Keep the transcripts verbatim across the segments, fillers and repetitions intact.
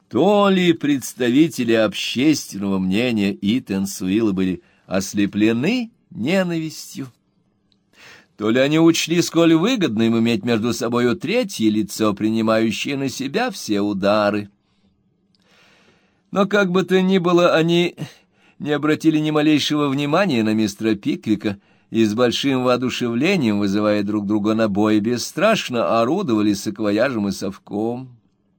То ли представители общественного мнения Итансуила были ослеплены ненавистью, то ли они учли, сколь выгодно им иметь между собою третье лицо, принимающее на себя все удары. Но как бы то ни было, они не обратили ни малейшего внимания на мистера Пиквика и с большим воодушевлением, вызывая друг друга на бой, бесстрашно орудовали саквояжем и совком.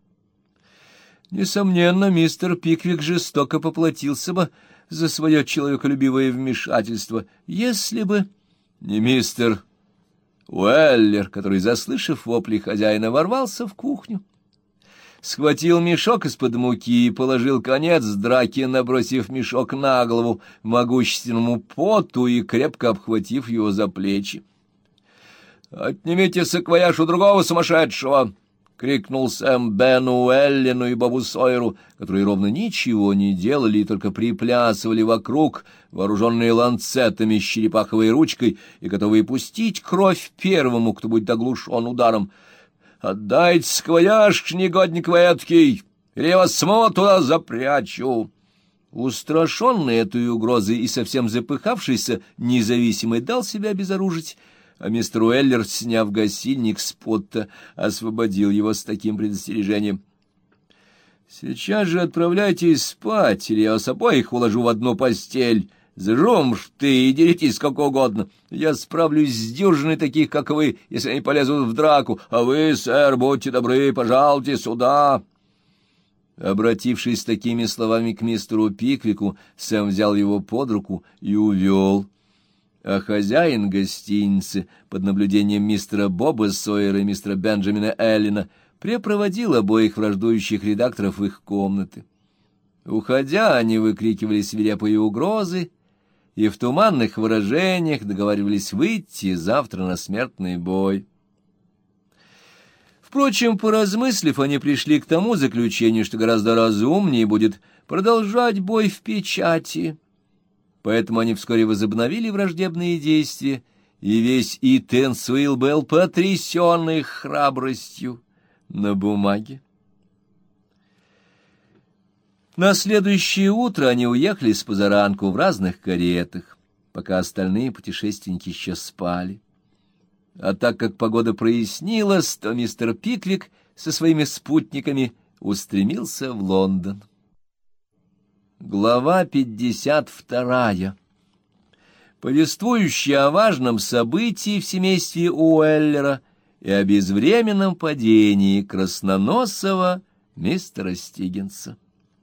Несомненно, мистер Пиквик жестоко поплатился бы за свое человеколюбивое вмешательство, если бы не мистер Уэллер, который, заслышав вопли хозяина, ворвался в кухню, схватил мешок из-под муки и положил конец драке, набросив мешок на голову могущественному Поту и крепко обхватив его за плечи. «Отнимите саквояж у другого сумасшедшего!» — крикнул Сэм Бену Уэллину и Бобу Сойеру, которые ровно ничего не делали и только приплясывали вокруг, вооруженные ланцетами с черепаховой ручкой и готовые пустить кровь первому, кто будет оглушен ударом. «Отдайте саквояж, негодник вы эткий, или я вас самого туда запрячу!» Устрашенный этой угрозой и совсем запыхавшийся независимый дал себя обезоружить, а мистер Уэллер, сняв гасильник с Потта, освободил его с таким предостережением: «Сейчас же отправляйтесь спать, или я вас обоих уложу в одну постель. Зажжем рты и деритесь сколько угодно. Я справлюсь с дюжиной таких, как вы, если они полезут в драку. А вы, сэр, будьте добры, пожалуйте сюда». Обратившись с такими словами к мистеру Пиквику, Сэм взял его под руку и увел. А хозяин гостиницы, под наблюдением мистера Боба Сойера и мистера Бенджамина Эллина, препроводил обоих враждующих редакторов в их комнаты. Уходя, они выкрикивали свирепые угрозы и в туманных выражениях договаривались выйти завтра на смертный бой. Впрочем, поразмыслив, они пришли к тому заключению, что гораздо разумнее будет продолжать бой в печати. Поэтому они вскоре возобновили враждебные действия, и весь Итансуил был потрясен их храбростью на бумаге. На следующее утро они уехали с позаранку в разных каретах, пока остальные путешественники еще спали. А так как погода прояснилась, то мистер Пиквик со своими спутниками устремился в Лондон. Глава пятьдесят вторая, повествующая о важном событии в семействе Уэллера и о безвременном падении красноносого мистера Стиггинса.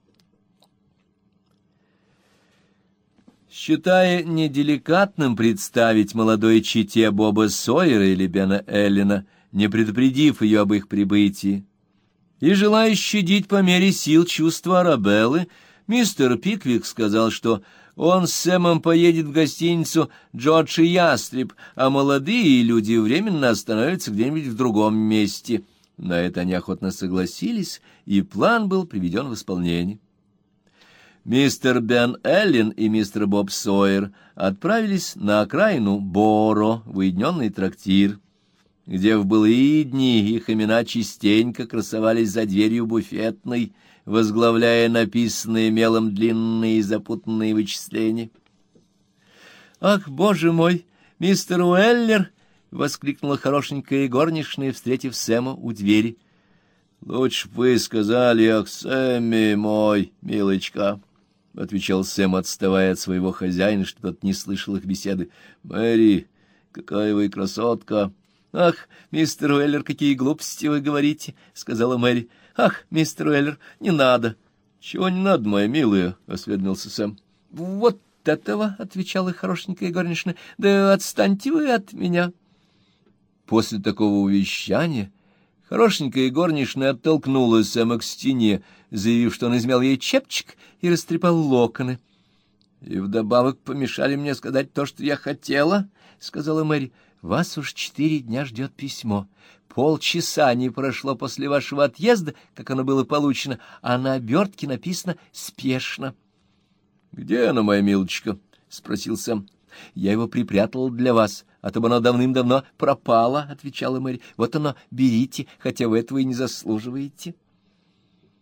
Считая неделикатным представить молодой чете Боба Сойера или Бена Эллина, не предупредив ее об их прибытии, и желая щадить по мере сил чувства Арабеллы, мистер Пиквик сказал, что он с Сэмом поедет в гостиницу «Джордж и Ястреб», а молодые люди временно остановятся где-нибудь в другом месте. На это они охотно согласились, и план был приведен в исполнение. Мистер Бен Эллин и мистер Боб Сойер отправились на окраину Боро, в уединенный трактир, где в былые дни их имена частенько красовались за дверью буфетной, возглавляя написанные мелом длинные и запутанные вычисления. «Ах, боже мой, мистер Уэллер!» — воскликнула хорошенькая горничная, встретив Сэма у двери. «Лучше бы вы сказали: ах, Сэмми мой, милочка!» — отвечал Сэм, отставая от своего хозяина, что тот не слышал их беседы. «Мэри, какая вы красотка!» «Ах, мистер Уэллер, какие глупости вы говорите!» — сказала Мэри. «Ах, мистер Уэллер, не надо!» «Чего не надо, моя милая?» — осведомился Сэм. «Вот этого!» — отвечала хорошенькая горничная. «Да отстаньте вы от меня!» После такого увещания хорошенькая горничная оттолкнула Сэма к стене, заявив, что он измял ей чепчик и растрепал локоны. «И вдобавок помешали мне сказать то, что я хотела», — сказала Мэри. «Вас уж четыре дня ждет письмо. Полчаса не прошло после вашего отъезда, как оно было получено, а на обертке написано «спешно». «Где оно, моя милочка?» — спросил Сэм. «Я его припрятал для вас, а то бы оно давным-давно пропало», — отвечала Мэри. «Вот оно, берите, хотя вы этого и не заслуживаете».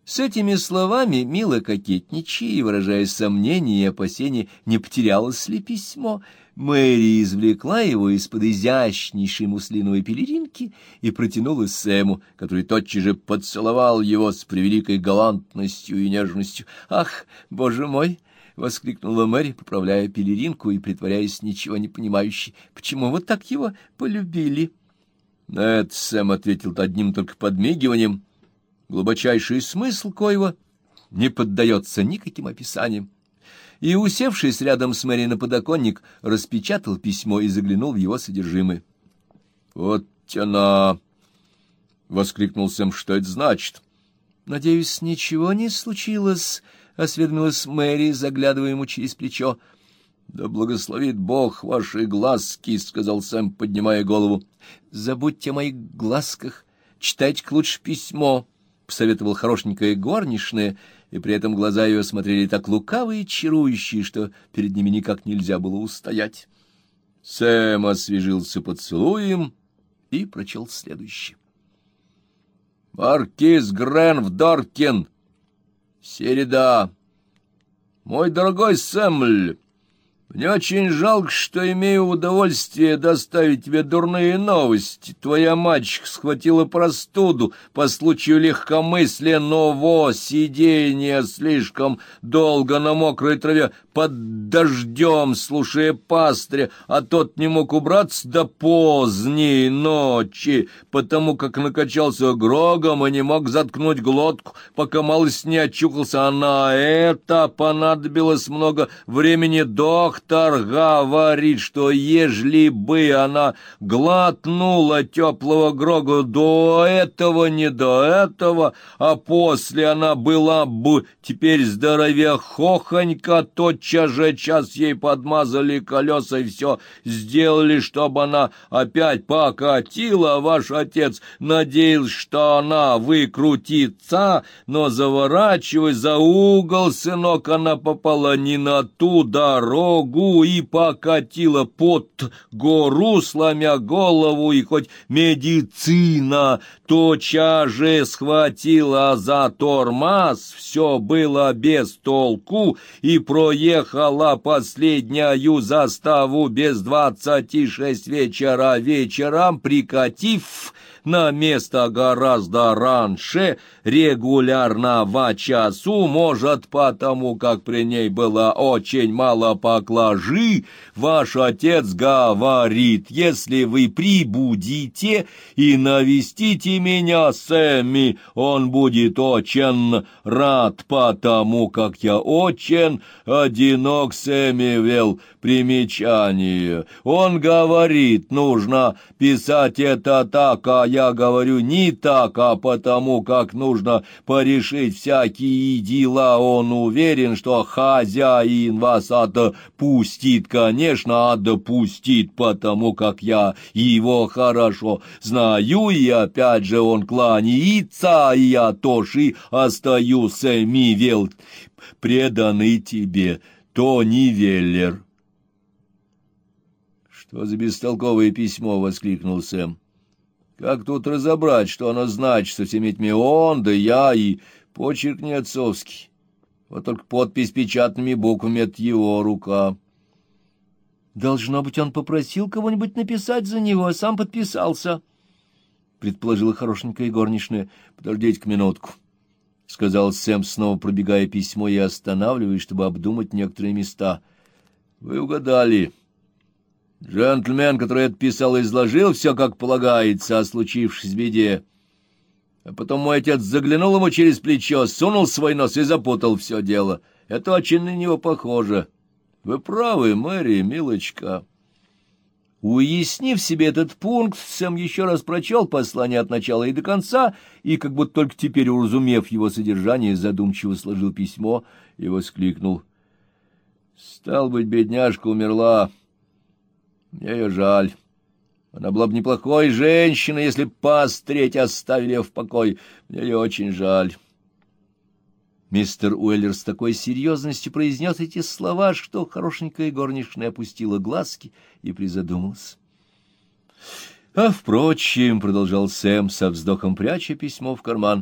С этими словами, мило кокетничая и выражая сомнения и опасения, не потерялось ли письмо, Мэри извлекла его из-под изящнейшей муслиновой пелеринки и протянула Сэму, который тотчас же поцеловал его с превеликой галантностью и нежностью. «Ах, боже мой!» — воскликнула Мэри, поправляя пелеринку и притворяясь ничего не понимающей. «Почему вы так его полюбили?» На это Сэм ответил одним только подмигиванием, глубочайший смысл коего не поддается никаким описаниям, и, усевшись рядом с Мэри на подоконник, распечатал письмо и заглянул в его содержимое. — Вот она! — воскликнул Сэм. — Что это значит? — Надеюсь, ничего не случилось, — осведомилась Мэри, заглядывая ему через плечо. — Да благословит Бог ваши глазки, — сказал Сэм, поднимая голову. — Забудьте о моих глазках, читайте-ка лучше письмо, — посоветовал хорошенькая горничная, и при этом глаза ее смотрели так лукаво и чарующие, что перед ними никак нельзя было устоять. Сэм освежился поцелуем и прочел следующее. «Маркиз Гренвдоркин, середа. Мой дорогой Сэмль, мне очень жалко, что имею удовольствие доставить тебе дурные новости. Твоя мачеха схватила простуду по случаю легкомысленного сидения слишком долго на мокрой траве под дождем, слушая пастыря, а тот не мог убраться до поздней ночи, потому как накачался грогом и не мог заткнуть глотку, пока малость не очухался, а на это понадобилось много времени. Доктор говорит, что ежели бы она глотнула теплого грога до этого, не до этого, а после она была бы теперь здоровехохонька, тотчас же час ей подмазали колеса и все сделали, чтобы она опять покатила. Ваш отец надеялся, что она выкрутится, но, заворачивая за угол, сынок, она попала не на ту дорогу и покатила под гору, сломя голову, и хоть медицина тотчас же схватила за тормоз, все было без толку, и проехала последнюю заставу без двадцати шесть вечера вечером, прикатив на место гораздо раньше регулярного часу, может, потому как при ней было очень мало поклажи. Ваш отец говорит, если вы прибудете и навестите меня, Сэмми, он будет очень рад, потому как я очень одинок, Сэмюэл. Примечание. Он говорит, нужно писать это так, а я говорю не так, а потому как нужно порешить всякие дела. Он уверен, что хозяин вас отпустит, конечно, отпустит, потому как я его хорошо знаю, и опять же он кланяется, и я тоже остаюсь, Сэмюэл, преданный тебе, Тони Веллер. «Что за бестолковое письмо?» — воскликнул Сэм. «Как тут разобрать, что оно значит со всеми этими он, да я, и почерк не отцовский? Вот только подпись печатными буквами — это его рука». «Должно быть, он попросил кого-нибудь написать за него, а сам подписался», — предположила хорошенькая горничная. «Подождите-ка минутку», — сказал Сэм, снова пробегая письмо и останавливаясь, чтобы обдумать некоторые места. «Вы угадали. Джентльмен, который это писал, изложил все, как полагается, о случившейся беде. А потом мой отец заглянул ему через плечо, сунул свой нос и запутал все дело. Это очень на него похоже. Вы правы, Мэри, милочка». Уяснив себе этот пункт, Сэм еще раз прочел послание от начала и до конца, и, как будто только теперь уразумев его содержание, задумчиво сложил письмо и воскликнул: «Стал быть, бедняжка умерла. Мне ее жаль. Она была бы неплохой женщиной, если б посмотреть оставили ее в покое. Мне ее очень жаль». Мистер Уэллер с такой серьезностью произнес эти слова, что хорошенькая горничная опустила глазки и призадумалась. «А, впрочем, — продолжал Сэм, со вздохом пряча письмо в карман, —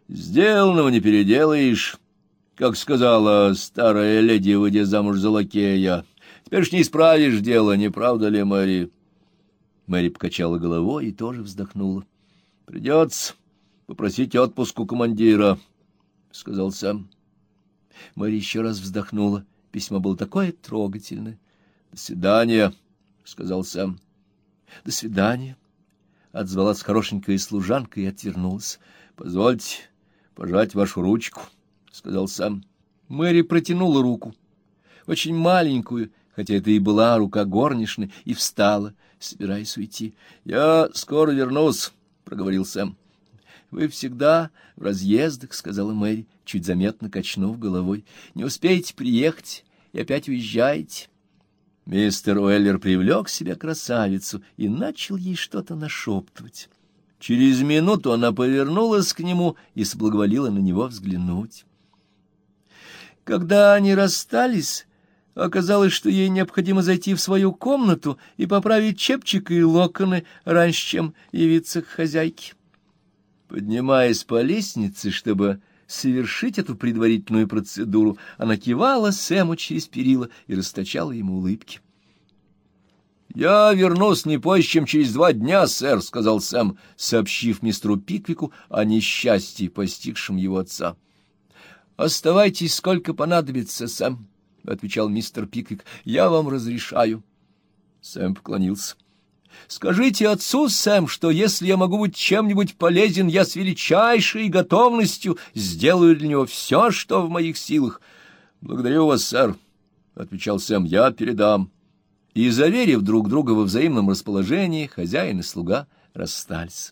Сделанного не переделаешь, как сказала старая леди, выйдя замуж за лакея. Теперь ж не исправишь дело, не правда ли, Мэри? Мэри покачала головой и тоже вздохнула. — Придется попросить отпуск у командира, — сказал Сэм. Мэри еще раз вздохнула. Письмо было такое трогательное. — До свидания, — сказал Сэм. — До свидания, — отзвалась хорошенькая служанка и отвернулась. — Позвольте пожать вашу ручку, — сказал Сэм. Мэри протянула руку, очень маленькую, хотя это и была рука горничной, и встала, собираясь уйти. — Я скоро вернусь, — проговорил Сэм. — Вы всегда в разъездах, — сказала Мэри, чуть заметно качнув головой. — Не успеете приехать и опять уезжаете. Мистер Уэллер привлек к себе красавицу и начал ей что-то нашептывать. Через минуту она повернулась к нему и соблаговолила на него взглянуть. Когда они расстались, оказалось, что ей необходимо зайти в свою комнату и поправить чепчик и локоны, раньше, чем явиться к хозяйке. Поднимаясь по лестнице, чтобы совершить эту предварительную процедуру, она кивала Сэму через перила и расточала ему улыбки. — Я вернусь не позже, чем через два дня, сэр, — сказал Сэм, сообщив мистеру Пиквику о несчастье, постигшем его отца. — Оставайтесь, сколько понадобится, Сэм, — отвечал мистер Пиквик. — Я вам разрешаю. Сэм поклонился. — Скажите отцу, Сэм, что если я могу быть чем-нибудь полезен, я с величайшей готовностью сделаю для него все, что в моих силах. — Благодарю вас, сэр, — отвечал Сэм, — я передам. И, заверив друг друга во взаимном расположении, хозяин и слуга расстались.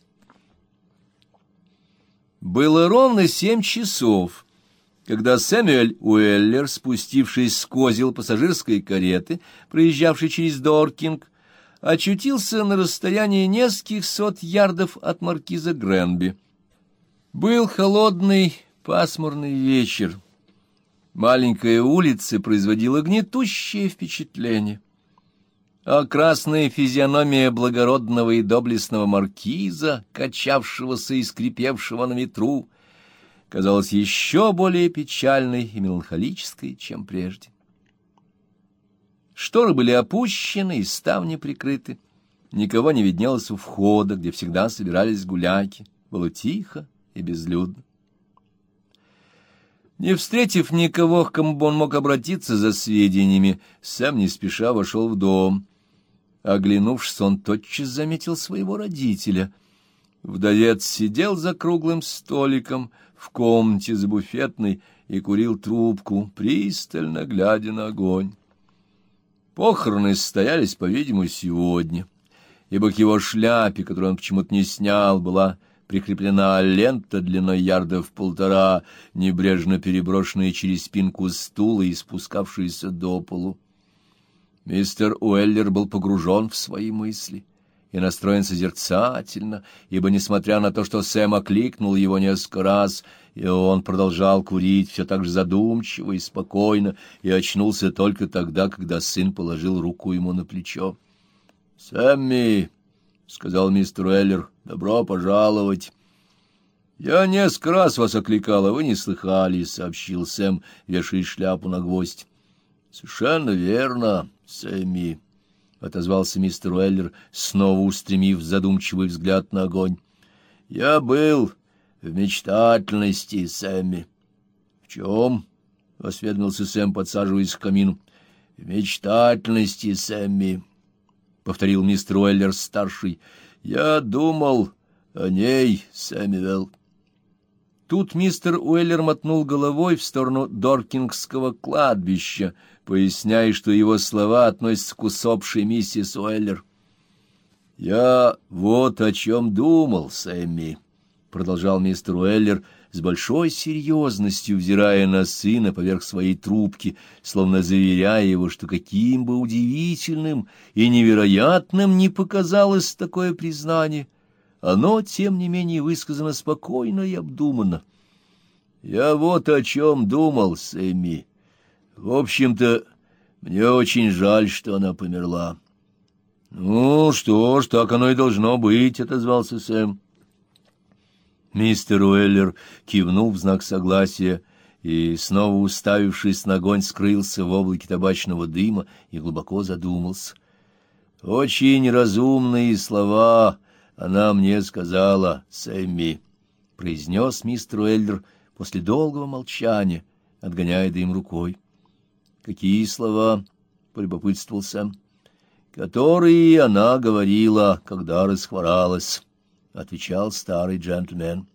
Было ровно семь часов, когда Сэмюэль Уэллер, спустившись с козел пассажирской кареты, проезжавшей через Доркинг, очутился на расстоянии нескольких сот ярдов от маркиза Гренби. Был холодный, пасмурный вечер. Маленькая улица производила гнетущее впечатление, а красная физиономия благородного и доблестного маркиза, качавшегося и скрипевшего на ветру, казалась еще более печальной и меланхолической, чем прежде. Шторы были опущены и ставни прикрыты. Никого не виднелось у входа, где всегда собирались гуляки. Было тихо и безлюдно. Не встретив никого, к кому бы он мог обратиться за сведениями, Сэм не спеша вошел в дом. Оглянувшись, он тотчас заметил своего родителя. Вдовец сидел за круглым столиком в комнате за буфетной и курил трубку, пристально глядя на огонь. Похороны состоялись, по-видимому, сегодня, ибо к его шляпе, которую он почему-то не снял, была прикреплена лента длиной ярдов полтора, небрежно переброшенная через спинку стула и спускавшаяся до полу. Мистер Уэллер был погружен в свои мысли и настроен созерцательно, ибо, несмотря на то, что Сэм окликнул его несколько раз, и он продолжал курить все так же задумчиво и спокойно, и очнулся только тогда, когда сын положил руку ему на плечо. — Сэмми, — сказал мистер Уэллер, — добро пожаловать. — Я несколько раз вас окликал, а вы не слыхали, — сообщил Сэм, вешая шляпу на гвоздь. — Совершенно верно, Сэмми, — отозвался мистер Уэллер, снова устремив задумчивый взгляд на огонь. — Я был в мечтательности, Сэмми. — В чем? — осведомился Сэм, подсаживаясь к камину. — В мечтательности, Сэмми, — повторил мистер Уэллер-старший. — Я думал о ней, Сэмюэл. Тут мистер Уэллер мотнул головой в сторону Доркингского кладбища, поясняя, что его слова относятся к усопшей миссис Уэллер. — Я вот о чем думал, Сэмми, — продолжал мистер Уэллер, с большой серьезностью взирая на сына поверх своей трубки, словно заверяя его, что каким бы удивительным и невероятным ни показалось такое признание, оно, тем не менее, высказано спокойно и обдуманно. Я вот о чем думал, Сэмми. В общем-то, мне очень жаль, что она померла. — Ну что ж, так оно и должно быть, — отозвался Сэм. Мистер Уэллер кивнул в знак согласия и, снова уставившись на огонь, скрылся в облаке табачного дыма и глубоко задумался. «Очень разумные слова она мне сказала, Сэмми», — произнес мистер Уэллер после долгого молчания, отгоняя дым рукой. «Какие слова?» — полюбопытствовал Сэм. «Которые она говорила, когда расхворалась», — отвечал старый джентльмен.